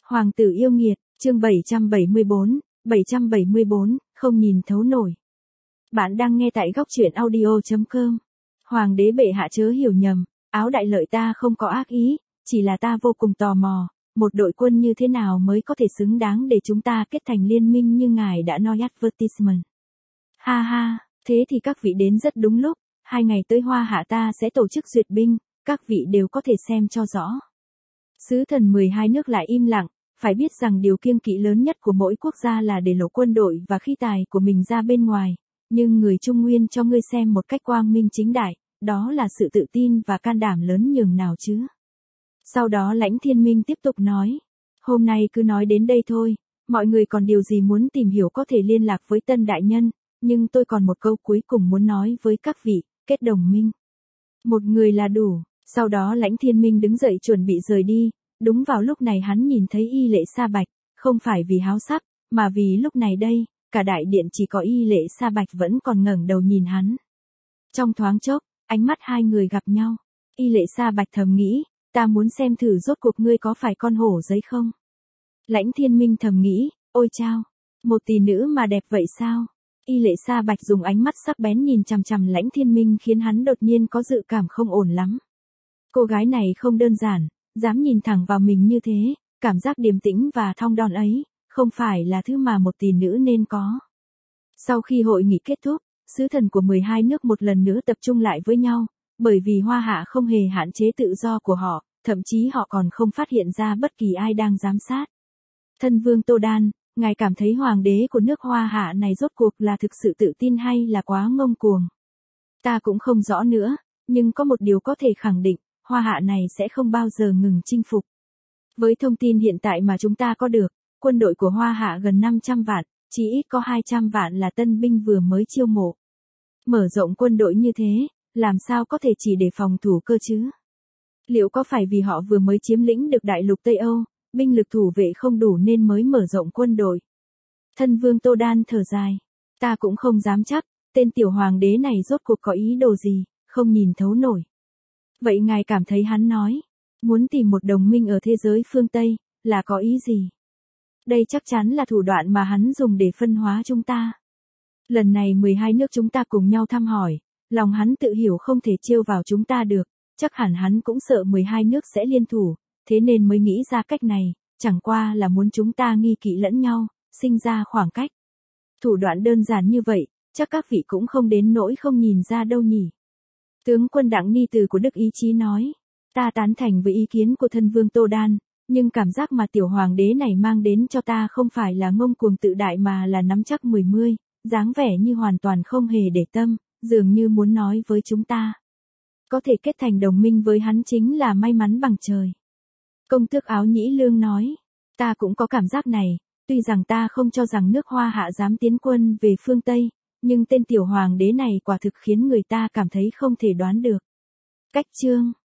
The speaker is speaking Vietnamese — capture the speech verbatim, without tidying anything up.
Hoàng tử yêu nghiệt, chương bảy trăm bảy mươi bốn, bảy trăm bảy mươi bốn, không nhìn thấu nổi. Bạn đang nghe tại góc truyện audio chấm com. Hoàng đế bệ hạ chớ hiểu nhầm, áo đại lợi ta không có ác ý, chỉ là ta vô cùng tò mò, một đội quân như thế nào mới có thể xứng đáng để chúng ta kết thành liên minh như ngài đã nói advertisement. Ha ha, thế thì các vị đến rất đúng lúc, hai ngày tới Hoa Hạ ta sẽ tổ chức duyệt binh, các vị đều có thể xem cho rõ. Sứ thần mười hai nước lại im lặng, phải biết rằng điều kiêng kỵ lớn nhất của mỗi quốc gia là để lộ quân đội và khí tài của mình ra bên ngoài, nhưng người Trung Nguyên cho ngươi xem một cách quang minh chính đại, đó là sự tự tin và can đảm lớn nhường nào chứ. Sau đó Lãnh Thiên Minh tiếp tục nói, hôm nay cứ nói đến đây thôi, mọi người còn điều gì muốn tìm hiểu có thể liên lạc với Tân Đại Nhân, nhưng tôi còn một câu cuối cùng muốn nói với các vị, kết đồng minh. Một người là đủ. Sau đó Lãnh Thiên Minh đứng dậy chuẩn bị rời đi, đúng vào lúc này hắn nhìn thấy Y Lệ Sa Bạch, không phải vì háo sắc, mà vì lúc này đây, cả đại điện chỉ có Y Lệ Sa Bạch vẫn còn ngẩng đầu nhìn hắn. Trong thoáng chốc, ánh mắt hai người gặp nhau, Y Lệ Sa Bạch thầm nghĩ, ta muốn xem thử rốt cuộc ngươi có phải con hổ giấy không? Lãnh Thiên Minh thầm nghĩ, ôi chao, một tỷ nữ mà đẹp vậy sao? Y Lệ Sa Bạch dùng ánh mắt sắc bén nhìn chằm chằm Lãnh Thiên Minh khiến hắn đột nhiên có dự cảm không ổn lắm. Cô gái này không đơn giản, dám nhìn thẳng vào mình như thế, cảm giác điềm tĩnh và thong dong ấy, không phải là thứ mà một tỷ nữ nên có. Sau khi hội nghị kết thúc, sứ thần của mười hai nước một lần nữa tập trung lại với nhau, bởi vì Hoa Hạ không hề hạn chế tự do của họ, thậm chí họ còn không phát hiện ra bất kỳ ai đang giám sát. Thân vương Tô Đan, ngài cảm thấy hoàng đế của nước Hoa Hạ này rốt cuộc là thực sự tự tin hay là quá ngông cuồng? Ta cũng không rõ nữa, nhưng có một điều có thể khẳng định, Hoa Hạ này sẽ không bao giờ ngừng chinh phục. Với thông tin hiện tại mà chúng ta có được, quân đội của Hoa Hạ gần năm trăm vạn, chỉ ít có hai trăm vạn là tân binh vừa mới chiêu mộ. Mở rộng quân đội như thế, làm sao có thể chỉ để phòng thủ cơ chứ? Liệu có phải vì họ vừa mới chiếm lĩnh được đại lục Tây Âu, binh lực thủ vệ không đủ nên mới mở rộng quân đội? Thân vương Tô Đan thở dài, ta cũng không dám chắc, tên tiểu hoàng đế này rốt cuộc có ý đồ gì, không nhìn thấu nổi. Vậy ngài cảm thấy hắn nói, muốn tìm một đồng minh ở thế giới phương Tây, là có ý gì? Đây chắc chắn là thủ đoạn mà hắn dùng để phân hóa chúng ta. Lần này mười hai nước chúng ta cùng nhau thăm hỏi, lòng hắn tự hiểu không thể trêu vào chúng ta được, chắc hẳn hắn cũng sợ mười hai nước sẽ liên thủ, thế nên mới nghĩ ra cách này, chẳng qua là muốn chúng ta nghi kỵ lẫn nhau, sinh ra khoảng cách. Thủ đoạn đơn giản như vậy, chắc các vị cũng không đến nỗi không nhìn ra đâu nhỉ. Tướng quân Đặng Ni Từ của Đức Ý Chí nói, ta tán thành với ý kiến của thân vương Tô Đan, nhưng cảm giác mà tiểu hoàng đế này mang đến cho ta không phải là ngông cuồng tự đại mà là nắm chắc mười mươi, dáng vẻ như hoàn toàn không hề để tâm, dường như muốn nói với chúng ta. Có thể kết thành đồng minh với hắn chính là may mắn bằng trời. Công tước Áo Nhĩ Lương nói, ta cũng có cảm giác này, tuy rằng ta không cho rằng nước Hoa Hạ dám tiến quân về phương Tây, nhưng tên tiểu hoàng đế này quả thực khiến người ta cảm thấy không thể đoán được. Cách chương